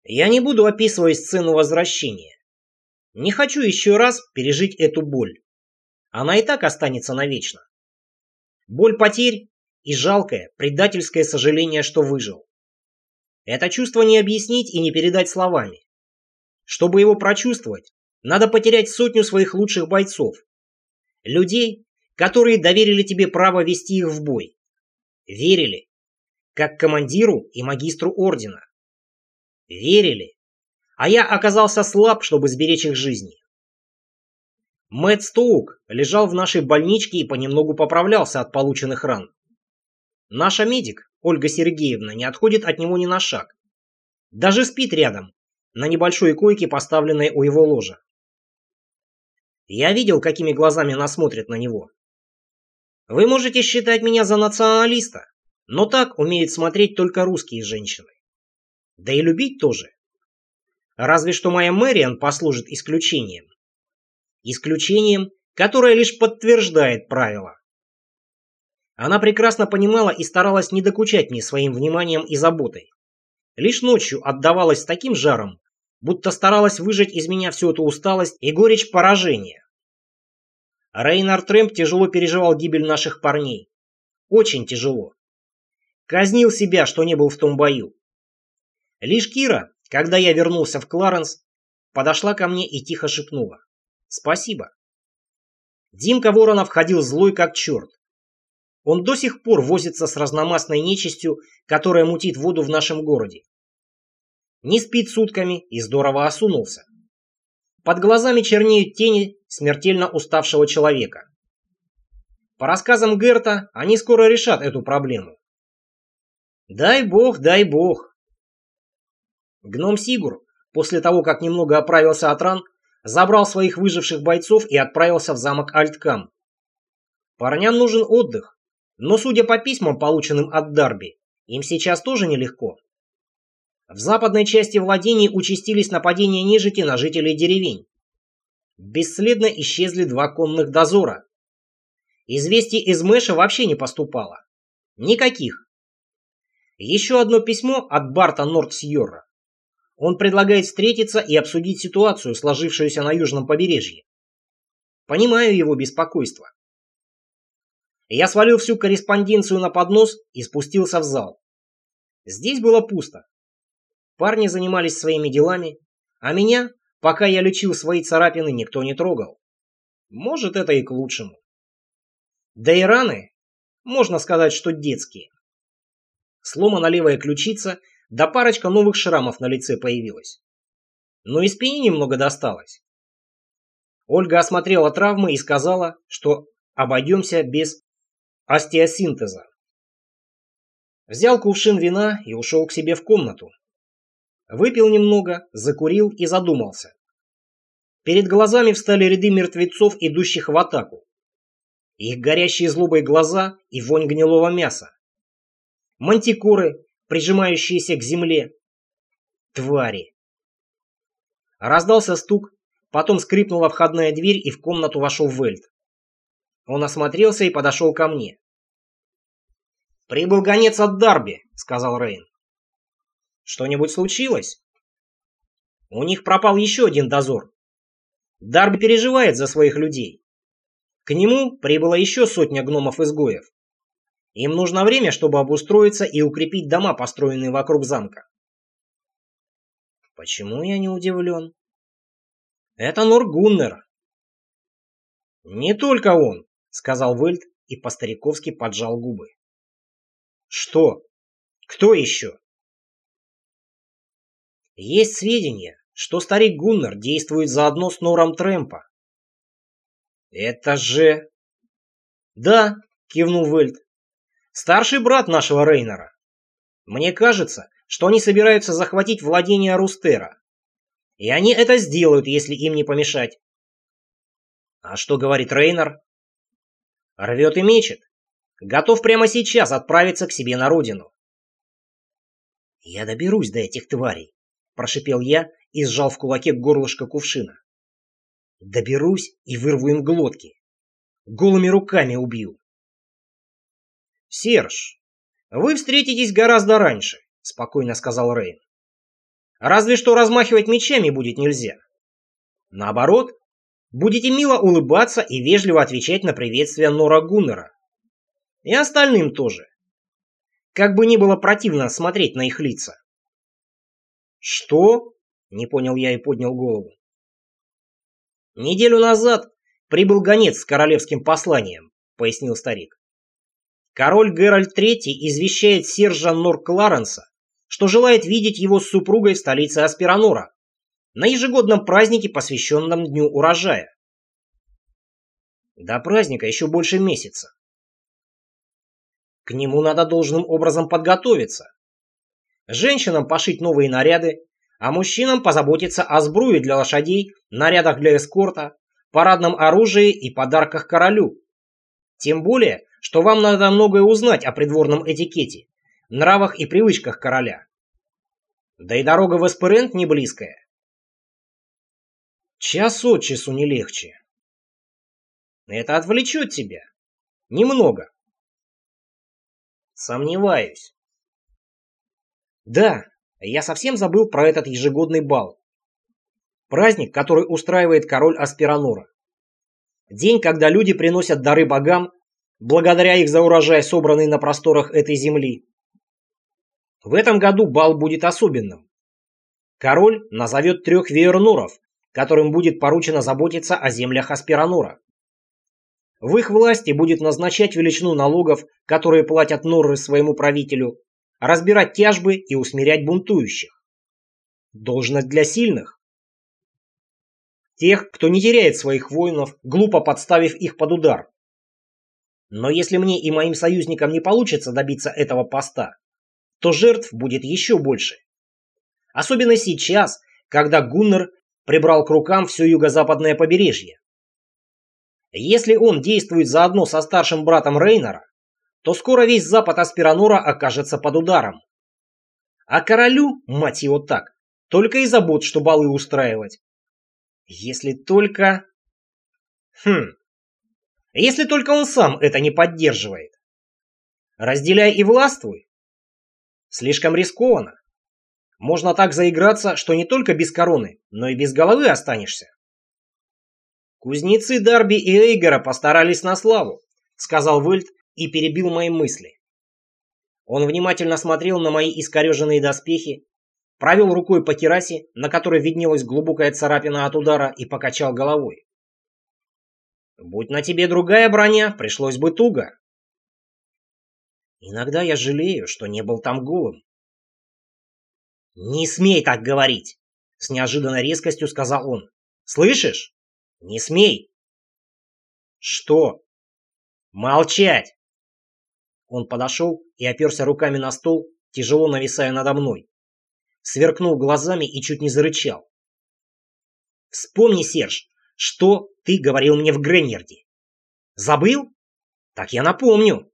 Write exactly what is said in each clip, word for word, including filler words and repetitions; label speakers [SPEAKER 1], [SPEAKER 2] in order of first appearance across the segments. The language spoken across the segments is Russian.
[SPEAKER 1] Я не буду описывать сцену возвращения. Не хочу еще раз пережить эту боль. Она и так останется навечно. Боль потерь и жалкое, предательское сожаление, что выжил. Это чувство не объяснить и не передать словами. Чтобы его прочувствовать, надо потерять сотню своих лучших бойцов. Людей, которые доверили тебе право вести их в бой. Верили, как командиру и магистру ордена. Верили, а я оказался слаб, чтобы сберечь их жизни. Мэтт Стоук лежал в нашей больничке и понемногу поправлялся от полученных ран. Наша медик, Ольга Сергеевна, не отходит от него ни на шаг. Даже спит рядом, на небольшой койке, поставленной у его ложа. Я видел, какими глазами она смотрит на него. Вы можете считать меня за националиста, но так умеют смотреть только русские женщины. Да и любить тоже. Разве что моя Мэриан послужит исключением. Исключением, которое лишь подтверждает правило. Она прекрасно понимала и старалась не докучать мне своим вниманием и заботой. Лишь ночью отдавалась с таким жаром, будто старалась выжать из меня всю эту усталость и горечь поражения. Рейнар Трэмп тяжело переживал гибель наших парней. Очень тяжело. Казнил себя, что не был в том бою. Лишь Кира, когда я вернулся в Кларенс, подошла ко мне и тихо шепнула: «Спасибо». Димка Воронов ходил злой как черт. Он до сих пор возится с разномастной нечистью, которая мутит воду в нашем городе. Не спит сутками и здорово осунулся. Под глазами чернеют тени смертельно уставшего человека. По рассказам Герта, они скоро решат эту проблему. Дай бог, дай бог. Гном Сигур, после того, как немного оправился от ран, забрал своих выживших бойцов и отправился в замок Альткам. Парням нужен отдых, но, судя по письмам, полученным от Дарби, им сейчас тоже нелегко. В западной части владений участились нападения нежити на жителей деревень. Бесследно исчезли два конных дозора. Известий из Мэша вообще не поступало. Никаких. Еще одно письмо от Барта Нортсьорра. Он предлагает встретиться и обсудить ситуацию, сложившуюся на южном побережье. Понимаю его беспокойство. Я свалил всю корреспонденцию на поднос и спустился в зал. Здесь было пусто. Парни занимались своими делами, а меня, пока я лечил свои царапины, никто не трогал. Может, это и к лучшему. Да и раны, можно сказать, что детские. Сломана левая ключица, да парочка новых шрамов на лице появилась. Но и спине немного досталось. Ольга осмотрела травмы и сказала, что обойдемся без остеосинтеза. Взял кувшин вина и ушел к себе в комнату. Выпил немного, закурил и задумался. Перед глазами встали ряды мертвецов, идущих в атаку. Их горящие злобой глаза и вонь гнилого мяса. Мантикоры, прижимающиеся к земле. Твари. Раздался стук, потом скрипнула входная дверь, и в комнату вошел Вельт. Он осмотрелся и подошел ко мне. «Прибыл гонец от Дарби», — сказал Рейн. «Что-нибудь случилось?» «У них пропал еще один дозор. Дарби переживает за своих людей. К нему прибыло еще сотня гномов-изгоев. Им нужно время, чтобы обустроиться и укрепить дома, построенные вокруг замка». «Почему я не удивлен?» «Это Норгуннер». «Не только он», — сказал Вельт и по-стариковски поджал губы. «Что? Кто еще?» «Есть сведения, что старик Гуннер действует заодно с Нором Трэмпа». «Это же...» «Да», — кивнул Вельт. «Старший брат нашего Рейнера. Мне кажется, что они собираются захватить владения Рустера. И они это сделают, если им не помешать». «А что говорит Рейнер?» «Рвет и мечет. Готов прямо сейчас отправиться к себе на родину». «Я доберусь до этих тварей», — прошипел я и сжал в кулаке горлышко кувшина. «Доберусь и вырву им глотки. Голыми руками убью». «Серж, вы встретитесь гораздо раньше», — спокойно сказал Рейн. Разве что размахивать мечами будет нельзя. Наоборот, будете мило улыбаться и вежливо отвечать на приветствие Нора Гуннера. И остальным тоже. Как бы ни было противно смотреть на их лица. «Что?» — не понял я и поднял голову. «Неделю назад прибыл гонец с королевским посланием», — пояснил старик. «Король Геральт третий извещает сержа Нор Кларенса, что желает видеть его с супругой в столице Аспиранора на ежегодном празднике, посвященном Дню урожая. До праздника еще больше месяца. К нему надо должным образом подготовиться. Женщинам пошить новые наряды, а мужчинам позаботиться о сбруе для лошадей, нарядах для эскорта, парадном оружии и подарках королю. Тем более, что вам надо многое узнать о придворном этикете, нравах и привычках короля. Да и дорога в Эсперент не близкая. Час от часу не легче. Это отвлечет тебя. Немного. Сомневаюсь. Да, я совсем забыл про этот ежегодный бал. Праздник, который устраивает король Аспиранора. День, когда люди приносят дары богам, благодаря их за урожай, собранный на просторах этой земли. В этом году бал будет особенным. Король назовет трех веерноров, которым будет поручено заботиться о землях Аспиранора. В их власти будет назначать величину налогов, которые платят норры своему правителю, разбирать тяжбы и усмирять бунтующих. Должность для сильных. Тех, кто не теряет своих воинов, глупо подставив их под удар. Но если мне и моим союзникам не получится добиться этого поста, то жертв будет еще больше. Особенно сейчас, когда Гуннер прибрал к рукам все юго-западное побережье. Если он действует заодно со старшим братом Рейнора, то скоро весь запад Аспиранора окажется под ударом. А королю, мать его так, только и забот, что балы устраивать. Если только... Хм... Если только он сам это не поддерживает. Разделяй и властвуй. Слишком рискованно. Можно так заиграться, что не только без короны, но и без головы останешься. Кузнецы Дарби и Эйгора постарались на славу, сказал Вельт и перебил мои мысли. Он внимательно смотрел на мои искореженные доспехи, провел рукой по керасе, на которой виднелась глубокая царапина от удара, и покачал головой. Будь на тебе другая броня, пришлось бы туго. Иногда я жалею, что не был там голым. Не смей так говорить, с неожиданной резкостью сказал он. Слышишь? Не смей. Что? Молчать. Он подошел и оперся руками на стол, тяжело нависая надо мной. Сверкнул глазами и чуть не зарычал. Вспомни, Серж, что ты говорил мне в Греннерде. Забыл? Так я напомню.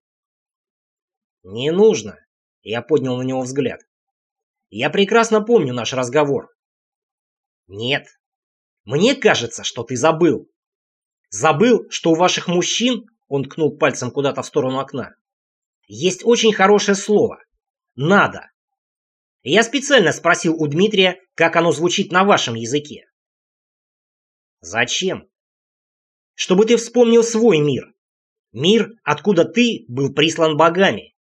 [SPEAKER 1] Не нужно. Я поднял на него взгляд. Я прекрасно помню наш разговор. Нет. Мне кажется, что ты забыл. Забыл, что у ваших мужчин, он ткнул пальцем куда-то в сторону окна, есть очень хорошее слово. Надо. Я специально спросил у Дмитрия, как оно звучит на вашем языке. Зачем? Чтобы ты вспомнил свой мир. Мир, откуда ты был прислан богами.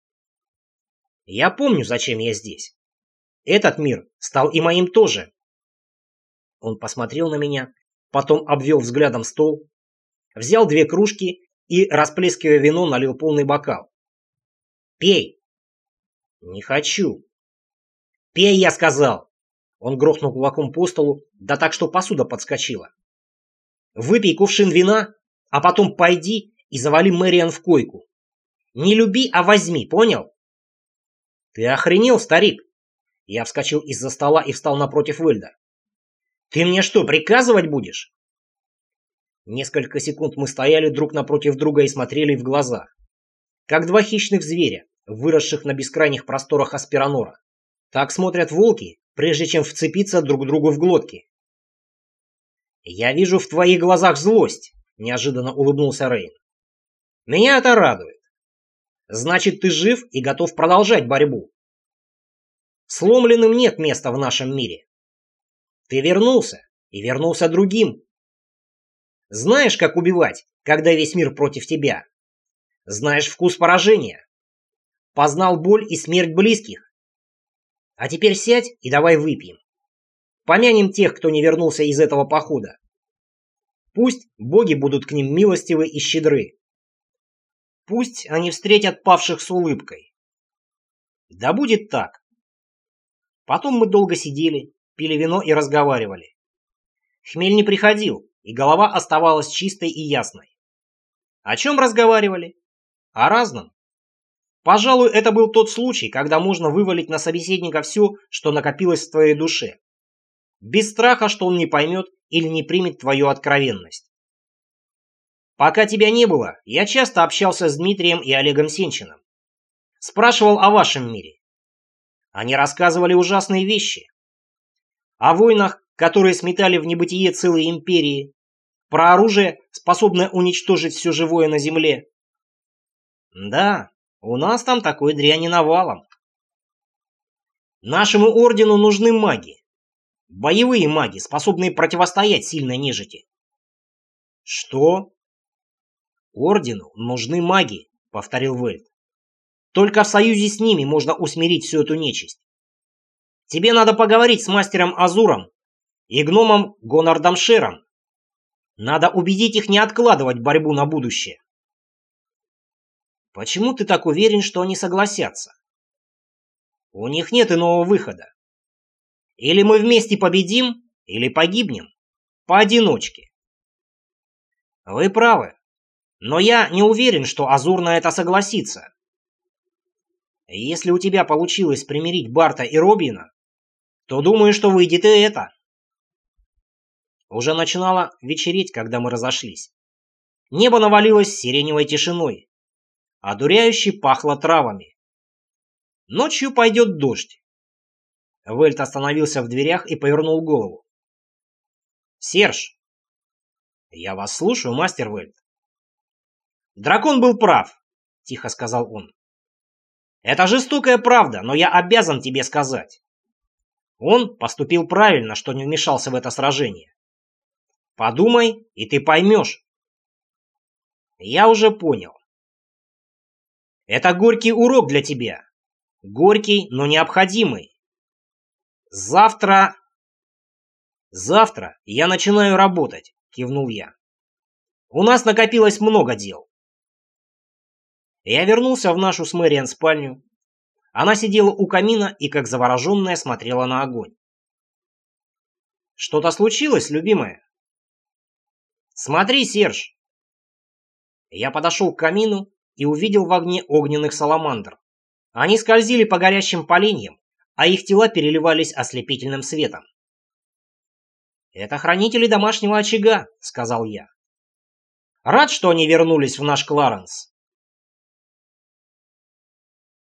[SPEAKER 1] Я помню, зачем я здесь. Этот мир стал и моим тоже. Он посмотрел на меня, потом обвел взглядом стол, взял две кружки и, расплескивая вино, налил полный бокал. «Пей!» «Не хочу!» «Пей, я сказал!» Он грохнул кулаком по столу, да так, что посуда подскочила. «Выпей кувшин вина, а потом пойди и завали Мэриан в койку. Не люби, а возьми, понял?» «Ты охренел, старик?» Я вскочил из-за стола и встал напротив Вельда. «Ты мне что, приказывать будешь?» Несколько секунд мы стояли друг напротив друга и смотрели в глаза, как два хищных зверя, выросших на бескрайних просторах Аспиранора. Так смотрят волки, прежде чем вцепиться друг другу в глотки. «Я вижу в твоих глазах злость», — неожиданно улыбнулся Рейн. «Меня это радует. Значит, ты жив и готов продолжать борьбу. Сломленным нет места в нашем мире. Ты вернулся, и вернулся другим. Знаешь, как убивать, когда весь мир против тебя. Знаешь вкус поражения. Познал боль и смерть близких. А теперь сядь и давай выпьем. Помянем тех, кто не вернулся из этого похода. Пусть боги будут к ним милостивы и щедры. Пусть они встретят павших с улыбкой. Да будет так. Потом мы долго сидели, пили вино и разговаривали. Хмель не приходил, и голова оставалась чистой и ясной. О чем разговаривали? О разном. Пожалуй, это был тот случай, когда можно вывалить на собеседника все, что накопилось в твоей душе. Без страха, что он не поймет или не примет твою откровенность. Пока тебя не было, я часто общался с Дмитрием и Олегом Сенчиным. Спрашивал о вашем мире. Они рассказывали ужасные вещи. О войнах, которые сметали в небытие целые империи. Про оружие, способное уничтожить все живое на земле. Да, у нас там такой дряни навалом. Нашему ордену нужны маги. Боевые маги, способные противостоять сильной нежити. Что? Ордену нужны маги, повторил Вельт. Только в союзе с ними можно усмирить всю эту нечисть. Тебе надо поговорить с мастером Азуром и гномом Гонардом Шером. Надо убедить их не откладывать борьбу на будущее. Почему ты так уверен, что они согласятся? У них нет иного выхода. Или мы вместе победим, или погибнем. Поодиночке. Вы правы. Но я не уверен, что Азур на это согласится. Если у тебя получилось примирить Барта и Робина, то думаю, что выйдет и это. Уже начинало вечереть, когда мы разошлись. Небо навалилось сиреневой тишиной. Одуряюще пахло травами. Ночью пойдет дождь. Вельт остановился в дверях и повернул голову. «Серж!» «Я вас слушаю, мастер Вельт». «Дракон был прав», — тихо сказал он. «Это жестокая правда, но я обязан тебе сказать. Он поступил правильно, что не вмешался в это сражение. Подумай, и ты поймешь». «Я уже понял. Это горький урок для тебя. Горький, но необходимый. Завтра... Завтра я начинаю работать, кивнул я. У нас накопилось много дел. Я вернулся в нашу с Мэриан спальню. Она сидела у камина и, как завороженная, смотрела на огонь. Что-то случилось, любимая? Смотри, Серж. Я подошел к камину и увидел в огне огненных саламандр. Они скользили по горящим поленьям, а их тела переливались ослепительным светом. «Это хранители домашнего очага», — сказал я. «Рад, что они вернулись в наш Кларенс.